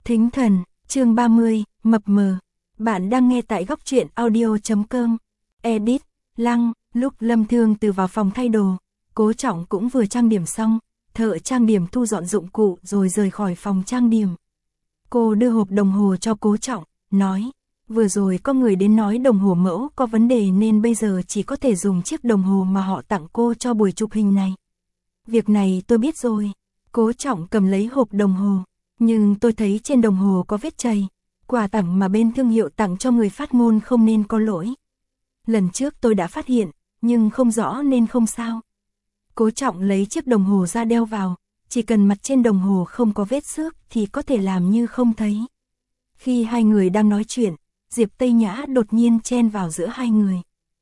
Thính thần, chương 30, mập mờ. Bạn đang nghe tại góc truyện audio.com. Edit, Lăng, lúc Lâm Thương Từ vào phòng thay đồ, Cố Trọng cũng vừa trang điểm xong, thợ trang điểm thu dọn dụng cụ rồi rời khỏi phòng trang điểm. Cô đưa hộp đồng hồ cho Cố Trọng, nói, vừa rồi có người đến nói đồng hồ mẫu có vấn đề nên bây giờ chỉ có thể dùng chiếc đồng hồ mà họ tặng cô cho buổi chụp hình này. Việc này tôi biết rồi. Cố Trọng cầm lấy hộp đồng hồ, nhưng tôi thấy trên đồng hồ có vết chày, quà tặng mà bên thương hiệu tặng cho người phát ngôn không nên có lỗi. Lần trước tôi đã phát hiện, nhưng không rõ nên không sao. Cố Trọng lấy chiếc đồng hồ ra đeo vào, chỉ cần mặt trên đồng hồ không có vết xước thì có thể làm như không thấy. Khi hai người đang nói chuyện, Diệp Tây Nhã đột nhiên chen vào giữa hai người.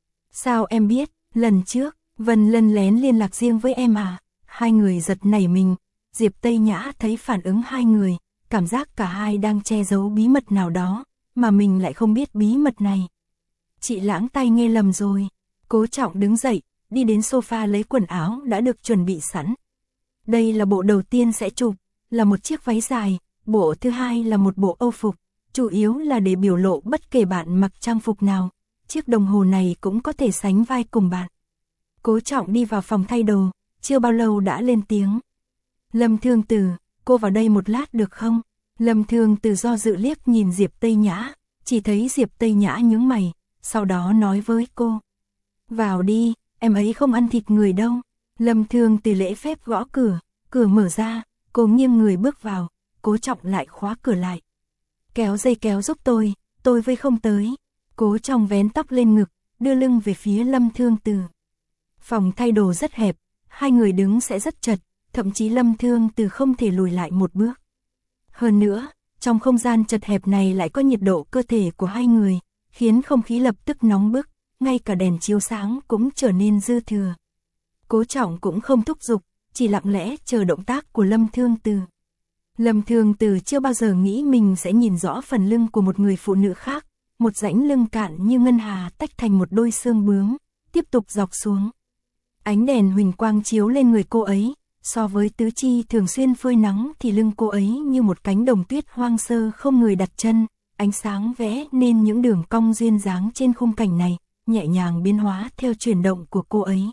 Sao em biết, lần trước, Vân Lân lén liên lạc riêng với em à? Hai người giật nảy mình, Diệp Tây Nhã thấy phản ứng hai người, cảm giác cả hai đang che giấu bí mật nào đó, mà mình lại không biết bí mật này. Chị Lãng tai nghe lầm rồi. Cố Trọng đứng dậy, đi đến sofa lấy quần áo đã được chuẩn bị sẵn. Đây là bộ đầu tiên sẽ chụp, là một chiếc váy dài, bộ thứ hai là một bộ âu phục, chủ yếu là để biểu lộ bất kể bạn mặc trang phục nào, chiếc đồng hồ này cũng có thể sánh vai cùng bạn. Cố Trọng đi vào phòng thay đồ, chưa bao lâu đã lên tiếng. Lâm Thương Từ, cô vào đây một lát được không? Lâm Thương Từ do dự liếc nhìn Diệp Tây Nhã, chỉ thấy Diệp Tây Nhã nhướng mày, sau đó nói với cô. Vào đi, em ấy không ăn thịt người đâu. Lâm Thương Từ lễ phép gõ cửa, cửa mở ra, cô nghiêng người bước vào, Cố Trọng lại khóa cửa lại. Kéo dây kéo giúp tôi với không tới. Cố Trọng vén tóc lên ngực, đưa lưng về phía Lâm Thương Từ. Phòng thay đồ rất hẹp, hai người đứng sẽ rất chật, thậm chí Lâm Thương Từ không thể lùi lại một bước. Hơn nữa, trong không gian chật hẹp này lại có nhiệt độ cơ thể của hai người, khiến không khí lập tức nóng bức, ngay cả đèn chiếu sáng cũng trở nên dư thừa. Cố Trọng cũng không thúc giục, chỉ lặng lẽ chờ động tác của Lâm Thương Từ. Lâm Thương Từ chưa bao giờ nghĩ mình sẽ nhìn rõ phần lưng của một người phụ nữ khác, một rãnh lưng cạn như ngân hà tách thành một đôi xương bướm, tiếp tục dọc xuống. Ánh đèn huỳnh quang chiếu lên người cô ấy, so với tứ chi thường xuyên phơi nắng thì lưng cô ấy như một cánh đồng tuyết hoang sơ không người đặt chân, ánh sáng vẽ nên những đường cong duyên dáng trên khung cảnh này, nhẹ nhàng biến hóa theo chuyển động của cô ấy.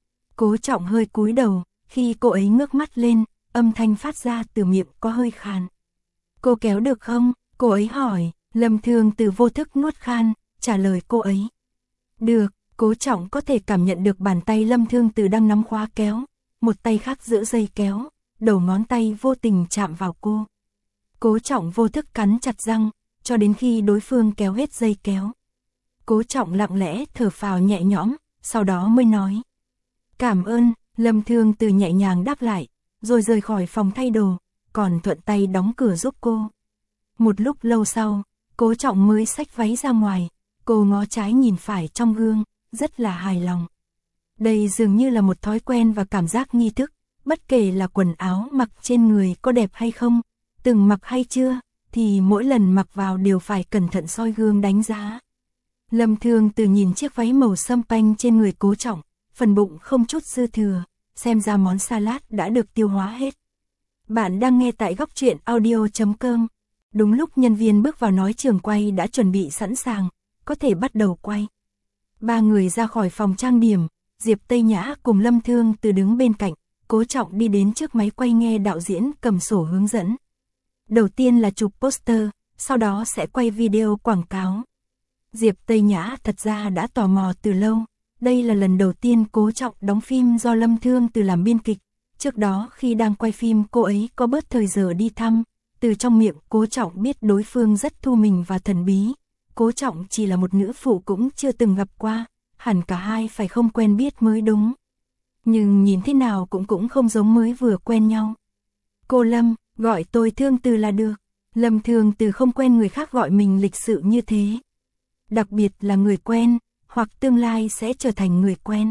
Cố Trọng hơi cúi đầu, khi cô ấy ngước mắt lên, âm thanh phát ra từ miệng có hơi khàn. Cô kéo được không? Cô ấy hỏi. Lâm Thương Từ vô thức nuốt khan, trả lời cô ấy. Được. Cố Trọng có thể cảm nhận được bàn tay Lâm Thương Từ đang nắm khóa kéo, một tay khác giữ dây kéo, đầu ngón tay vô tình chạm vào cô. Cố Trọng vô thức cắn chặt răng, cho đến khi đối phương kéo hết dây kéo. Cố Trọng lặng lẽ thở phào nhẹ nhõm, sau đó mới nói. Cảm ơn. Lâm Thương Từ nhẹ nhàng đáp lại, rồi rời khỏi phòng thay đồ, còn thuận tay đóng cửa giúp cô. Một lúc lâu sau, Cố Trọng mới xách váy ra ngoài, cô ngó trái nhìn phải trong gương, rất là hài lòng. Đây dường như là một thói quen và cảm giác nghi thức, bất kể là quần áo mặc trên người có đẹp hay không, từng mặc hay chưa, thì mỗi lần mặc vào đều phải cẩn thận soi gương đánh giá. Lâm Thương Từ nhìn chiếc váy màu sâm panh trên người Cố Trọng, phần bụng không chút dư thừa, xem ra món salad đã được tiêu hóa hết. Bạn đang nghe tại góc truyện audio.com. Đúng lúc nhân viên bước vào nói trường quay đã chuẩn bị sẵn sàng, có thể bắt đầu quay. Ba người ra khỏi phòng trang điểm, Diệp Tây Nhã cùng Lâm Thương Từ đứng bên cạnh, Cố Trọng đi đến trước máy quay nghe đạo diễn cầm sổ hướng dẫn. Đầu tiên là chụp poster, sau đó sẽ quay video quảng cáo. Diệp Tây Nhã thật ra đã tò mò từ lâu, đây là lần đầu tiên Cố Trọng đóng phim do Lâm Thương Từ làm biên kịch. Trước đó khi đang quay phim cô ấy có bớt thời giờ đi thăm, từ trong miệng Cố Trọng biết đối phương rất thu mình và thần bí. Cố Trọng chỉ là một nữ phụ cũng chưa từng gặp qua, hẳn cả hai phải không quen biết mới đúng. Nhưng nhìn thế nào cũng không giống mới vừa quen nhau. Cô Lâm, gọi tôi Thương Từ là được. Lâm Thương Từ không quen người khác gọi mình lịch sự như thế. Đặc biệt là người quen, hoặc tương lai sẽ trở thành người quen.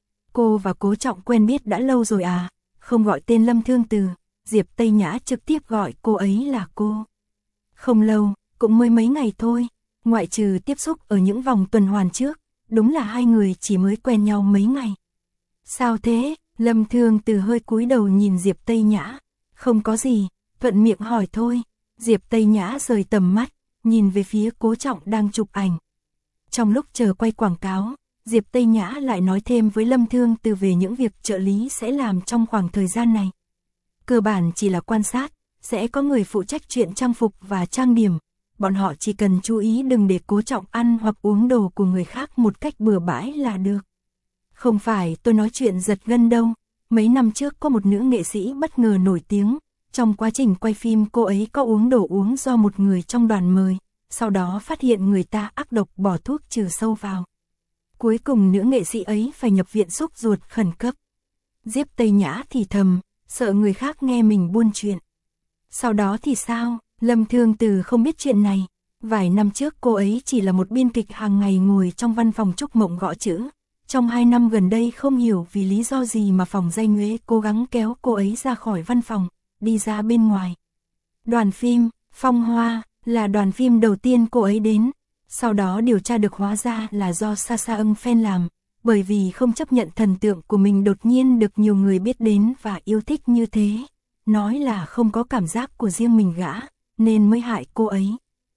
Cô và Cố Trọng quen biết đã lâu rồi à? Không gọi tên Lâm Thương Từ, Diệp Tây Nhã trực tiếp gọi cô ấy là cô. Không lâu, cũng mới mấy ngày thôi. Ngoại trừ tiếp xúc ở những vòng tuần hoàn trước, đúng là hai người chỉ mới quen nhau mấy ngày. Sao thế? Lâm Thương Từ hơi cúi đầu nhìn Diệp Tây Nhã. Không có gì, thuận miệng hỏi thôi. Diệp Tây Nhã rời tầm mắt, nhìn về phía Cố Trọng đang chụp ảnh. Trong lúc chờ quay quảng cáo, Diệp Tây Nhã lại nói thêm với Lâm Thương Từ về những việc trợ lý sẽ làm trong khoảng thời gian này. Cơ bản chỉ là quan sát, sẽ có người phụ trách chuyện trang phục và trang điểm. Bọn họ chỉ cần chú ý đừng để Cố Trọng ăn hoặc uống đồ của người khác một cách bừa bãi là được. Không phải tôi nói chuyện giật gân đâu. Mấy năm trước có một nữ nghệ sĩ bất ngờ nổi tiếng. Trong quá trình quay phim cô ấy có uống đồ uống do một người trong đoàn mời. Sau đó phát hiện người ta ác độc bỏ thuốc trừ sâu vào. Cuối cùng nữ nghệ sĩ ấy phải nhập viện xúc ruột khẩn cấp. Diệp Tây Nhã thì thầm, sợ người khác nghe mình buôn chuyện. Sau đó thì sao? Lâm Thương Từ không biết chuyện này. Vài năm trước cô ấy chỉ là một biên kịch hàng ngày ngồi trong văn phòng Trúc Mộng gõ chữ. Trong 2 năm gần đây không hiểu vì lý do gì mà phòng Dây Nhuế cố gắng kéo cô ấy ra khỏi văn phòng, đi ra bên ngoài. Đoàn phim Phong Hoa là đoàn phim đầu tiên cô ấy đến. Sau đó điều tra được hóa ra là do Sasha Ung Fan làm, bởi vì không chấp nhận thần tượng của mình đột nhiên được nhiều người biết đến và yêu thích như thế. Nói là không có cảm giác của riêng mình gã, nên mới hại cô ấy.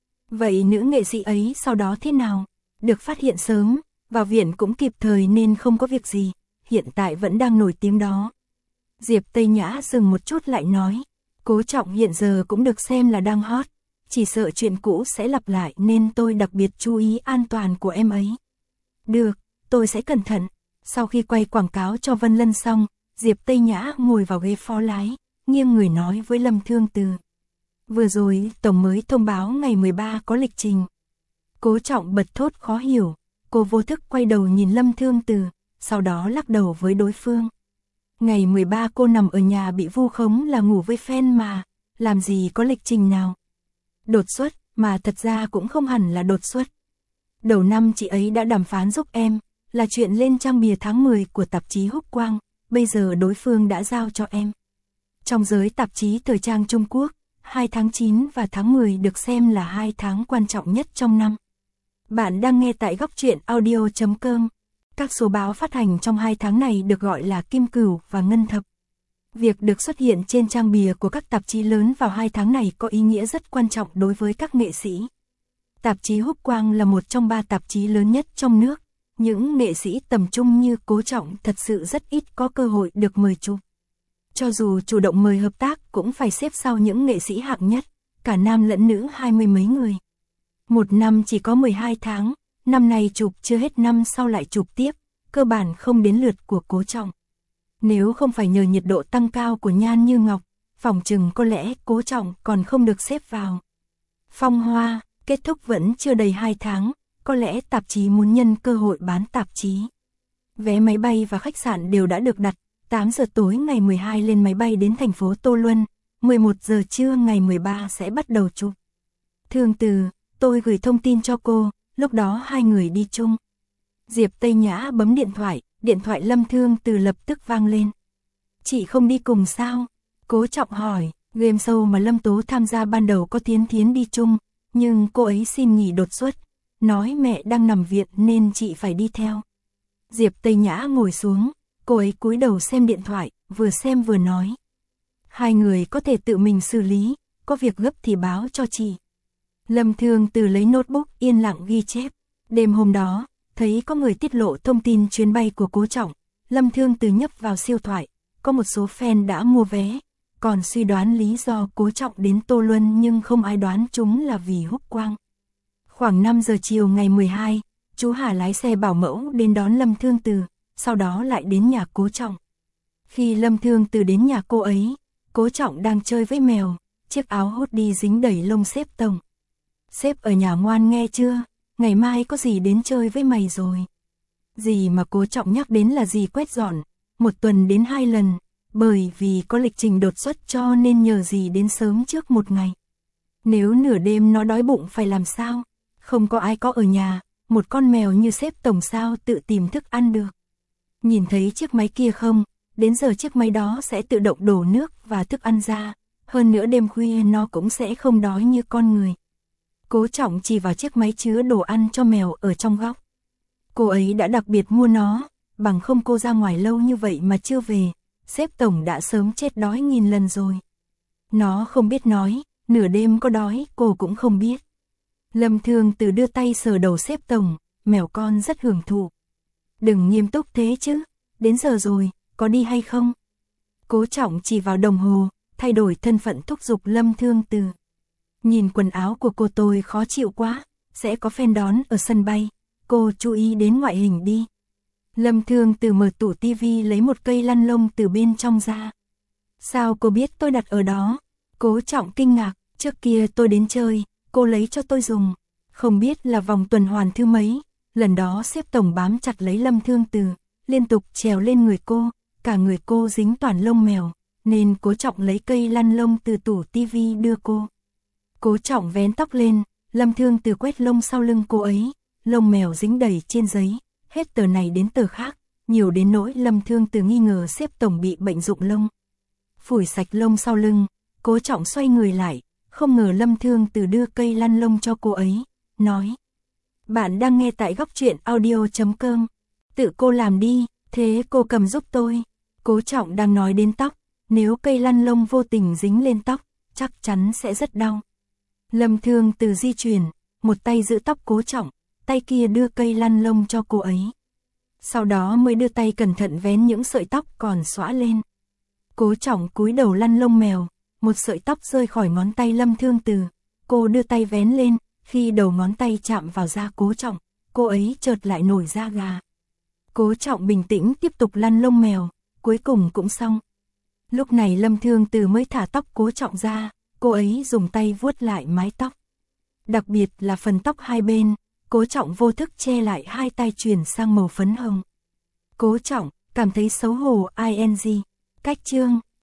Vậy nữ nghệ sĩ ấy sau đó thế nào? Được phát hiện sớm, vào viện cũng kịp thời nên không có việc gì, hiện tại vẫn đang nổi tiếng đó. Diệp Tây Nhã dừng một chút lại nói, Cố Trọng hiện giờ cũng được xem là đang hot, chỉ sợ chuyện cũ sẽ lặp lại nên tôi đặc biệt chú ý an toàn của em ấy. Được, tôi sẽ cẩn thận. Sau khi quay quảng cáo cho Vân Lân xong, Diệp Tây Nhã ngồi vào ghế phó lái, nghiêng người nói với Lâm Thương Từ. Vừa rồi, Tổng mới thông báo ngày 13 có lịch trình. Cố Trọng bật thốt khó hiểu, cô vô thức quay đầu nhìn Lâm Thương Từ, sau đó lắc đầu với đối phương. Ngày 13 cô nằm ở nhà bị vu khống là ngủ với fan mà, làm gì có lịch trình nào. Đột xuất, mà thật ra cũng không hẳn là đột xuất. Đầu năm chị ấy đã đàm phán giúp em, là chuyện lên trang bìa tháng 10 của tạp chí Húc Quang, bây giờ đối phương đã giao cho em. Trong giới tạp chí thời trang Trung Quốc, 2 tháng 9 và tháng 10 được xem là 2 tháng quan trọng nhất trong năm. Bạn đang nghe tại Góc Truyện Audio.com. Các số báo phát hành trong 2 tháng này được gọi là Kim Cửu và Ngân Thập. Việc được xuất hiện trên trang bìa của các tạp chí lớn vào 2 tháng này có ý nghĩa rất quan trọng đối với các nghệ sĩ. Tạp chí Húc Quang là một trong 3 tạp chí lớn nhất trong nước. Những nghệ sĩ tầm trung như Cố Trọng thật sự rất ít có cơ hội được mời chụp. Cho dù chủ động mời hợp tác cũng phải xếp sau những nghệ sĩ hạng nhất, cả nam lẫn nữ 20 mấy người. Một năm chỉ có 12 tháng, năm nay chụp chưa hết năm sau lại chụp tiếp, cơ bản không đến lượt của Cố Trọng. Nếu không phải nhờ nhiệt độ tăng cao của Nhan Như Ngọc, phỏng chừng có lẽ Cố Trọng còn không được xếp vào. Phong Hoa, kết thúc vẫn chưa đầy 2 tháng, có lẽ tạp chí muốn nhân cơ hội bán tạp chí. Vé máy bay và khách sạn đều đã được đặt, 8 giờ tối ngày 12 lên máy bay đến thành phố Tô Luân, 11 giờ trưa ngày 13 sẽ bắt đầu chụp. Thương Từ, tôi gửi thông tin cho cô, lúc đó hai người đi chung. Diệp Tây Nhã bấm điện thoại Lâm Thương Từ lập tức vang lên. Chị không đi cùng sao? Cố Trọng hỏi, game show mà Lâm Tố tham gia ban đầu có Thiến Thiến đi chung, nhưng cô ấy xin nghỉ đột xuất, nói mẹ đang nằm viện nên chị phải đi theo. Diệp Tây Nhã ngồi xuống, cô ấy cúi đầu xem điện thoại, vừa xem vừa nói. Hai người có thể tự mình xử lý, có việc gấp thì báo cho chị. Lâm Thương Từ lấy notebook yên lặng ghi chép. Đêm hôm đó, thấy có người tiết lộ thông tin chuyến bay của Cố Trọng, Lâm Thương Từ nhấp vào siêu thoại, có một số fan đã mua vé, còn suy đoán lý do Cố Trọng đến Tô Luân nhưng không ai đoán chúng là vì Húc Quang. Khoảng 5 giờ chiều ngày 12, chú Hà lái xe bảo mẫu đến đón Lâm Thương Từ, sau đó lại đến nhà Cố Trọng. Khi Lâm Thương Từ đến nhà cô ấy, Cố Trọng đang chơi với mèo, chiếc áo hoodie dính đầy lông sếp tổng. Sếp ở nhà ngoan nghe chưa, ngày mai có gì đến chơi với mày rồi. Gì mà Cố Trọng nhắc đến là gì quét dọn, 1 tuần đến 2 lần, bởi vì có lịch trình đột xuất cho nên nhờ gì đến sớm trước 1 ngày. Nếu nửa đêm nó đói bụng phải làm sao, không có ai có ở nhà, một con mèo như sếp tổng sao tự tìm thức ăn được. Nhìn thấy chiếc máy kia không, đến giờ chiếc máy đó sẽ tự động đổ nước và thức ăn ra, hơn nữa đêm khuya nó cũng sẽ không đói như con người. Cố Trọng chỉ vào chiếc máy chứa đồ ăn cho mèo ở trong góc. Cô ấy đã đặc biệt mua nó, bằng không cô ra ngoài lâu như vậy mà chưa về, sếp tổng đã sớm chết đói nghìn lần rồi. Nó không biết nói, nửa đêm có đói cô cũng không biết. Lâm Thương Từ đưa tay sờ đầu xếp tổng, mèo con rất hưởng thụ. Đừng nghiêm túc thế chứ, đến giờ rồi, có đi hay không? Cố Trọng chỉ vào đồng hồ, thay đổi thân phận thúc giục Lâm Thương Từ. Nhìn quần áo của cô tôi khó chịu quá, sẽ có fan đón ở sân bay, cô chú ý đến ngoại hình đi. Lâm Thương Từ mở tủ tivi lấy một cây lăn lông từ bên trong ra. Sao cô biết tôi đặt ở đó? Cố Trọng kinh ngạc, trước kia tôi đến chơi, cô lấy cho tôi dùng. Không biết là vòng tuần hoàn thứ mấy, lần đó xếp tổng bám chặt lấy Lâm Thương Từ, liên tục trèo lên người cô, cả người cô dính toàn lông mèo, nên Cố Trọng lấy cây lăn lông từ tủ tivi đưa cô. Cố Trọng vén tóc lên, Lâm Thương Từ quét lông sau lưng cô ấy, lông mèo dính đầy trên giấy, hết tờ này đến tờ khác, nhiều đến nỗi Lâm Thương Từ nghi ngờ xếp tổng bị bệnh rụng lông. Phủi sạch lông sau lưng, Cố Trọng xoay người lại, không ngờ Lâm Thương Từ đưa cây lăn lông cho cô ấy, nói: "Bạn đang nghe tại góc truyện audio.com, tự cô làm đi, thế cô cầm giúp tôi." Cố Trọng đang nói đến tóc, nếu cây lăn lông vô tình dính lên tóc, chắc chắn sẽ rất đau. Lâm Thương Từ di chuyển, một tay giữ tóc Cố Trọng, tay kia đưa cây lăn lông cho cô ấy. Sau đó mới đưa tay cẩn thận vén những sợi tóc còn xõa lên. Cố Trọng cúi đầu lăn lông mèo, một sợi tóc rơi khỏi ngón tay Lâm Thương Từ. Cô đưa tay vén lên, khi đầu ngón tay chạm vào da Cố Trọng, cô ấy chợt lại nổi da gà. Cố Trọng bình tĩnh tiếp tục lăn lông mèo, cuối cùng cũng xong. Lúc này Lâm Thương Từ mới thả tóc Cố Trọng ra, cô ấy dùng tay vuốt lại mái tóc. Đặc biệt là phần tóc hai bên, Cố Trọng vô thức che lại, hai tay chuyển sang màu phấn hồng. Cố Trọng cảm thấy xấu hổ ing. Cách chương